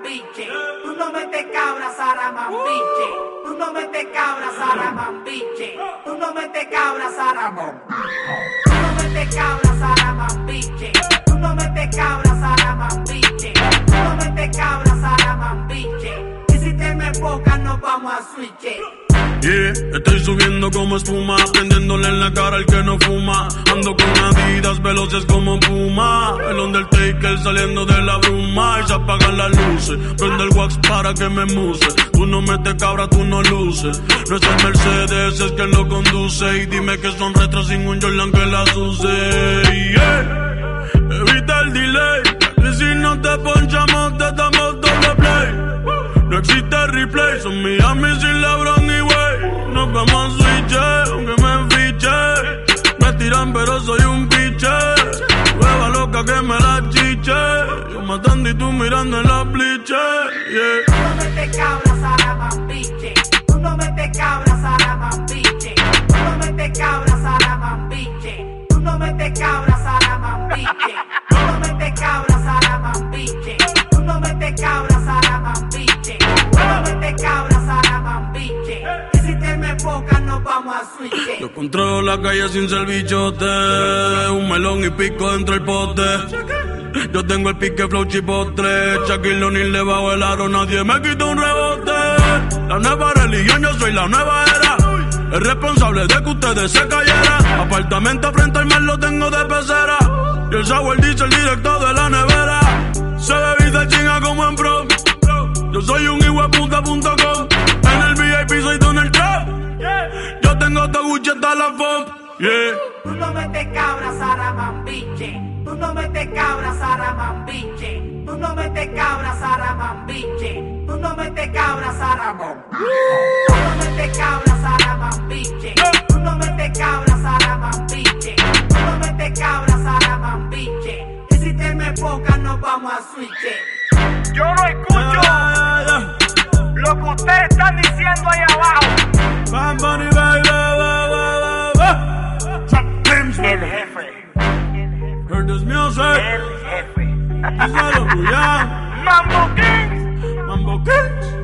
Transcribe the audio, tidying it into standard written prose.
Saramambiche. Tú no metes cabra, Saramambiche. Tú no metes cabra, Saramambiche. Tú no metes cabra, Saramambiche. Tú no metes cabra, Saramambiche. Tú no metes cabra, Saramambiche. Tú no metes cabra, Saramambiche. Y si te me enfocas nos vamos a switch. Yeah, estoy subiendo como espuma, prendiéndole en la cara al que no fuma. Ando con Adidas veloces como Puma. El Undertaker saliendo de la bruma. Y se apagan las luces, prende el wax para que me muse. Tú no metes cabra, tú no luces. No es el Mercedes, es quien lo conduce. Y dime que son retros sin un Jordan que las use. Yeah, evita el delay, que si no te ponchamos te damos doble play. No existe replay, son Miami sin LeBron ni Wade. Nos vamos a switch, aunque me enfiche. Me tiran pero soy un biche. Hueva loca que me la chiche. Yo matando y tú mirando en la bliche. Yeah. Tú no metes cabra, Saramambiche. Tú no metes cabra, Saramambiche. Tú no metes cabra, Saramambiche. Tú no metes cabra, Saramambiche. Tú no metes cabra, Saramambiche. Tú no metes cabra, Saramambiche. Tú no metes cabra, Saramambiche. Y si te me enfocas nos vamos a switch. Yo controlo la calle sin ser bichote. Un melón y pico dentro del pote. Yo tengo el pique flow chipotle. Shaquille O'Neal debajo del aro, nadie me quita un rebote. La nueva religión, yo soy la nueva era. El responsable de que ustedes se cayeran. Apartamento frente al mar lo tengo de pecera. Y el sour dice el directo de la nevera. Se bebe y se chinga como en prom. Yo soy un hijueputa.com. En el VIP soy Donald Trump. Yo tengo todo Gucci hasta la FOM. Yeah. Tú no metes cabra, Saramambiche. Tú no metes cabra, Saramambiche. Tú no metes cabra, Saramambiche. Tú no metes cabra, Saramambiche. Tú no metes cabra, Saramambiche. Tú no metes cabra, Saramambiche. Tú no metes cabra, Saramambiche. Y si te me enfocas nos vamos a switch. Yo no escucho lo que ustedes están diciendo ahí abajo. Bam, Bunny, baby, El jefe. Heard this music. El jefe. Díselo, Julián. Mambo Kings. Mambo Kings.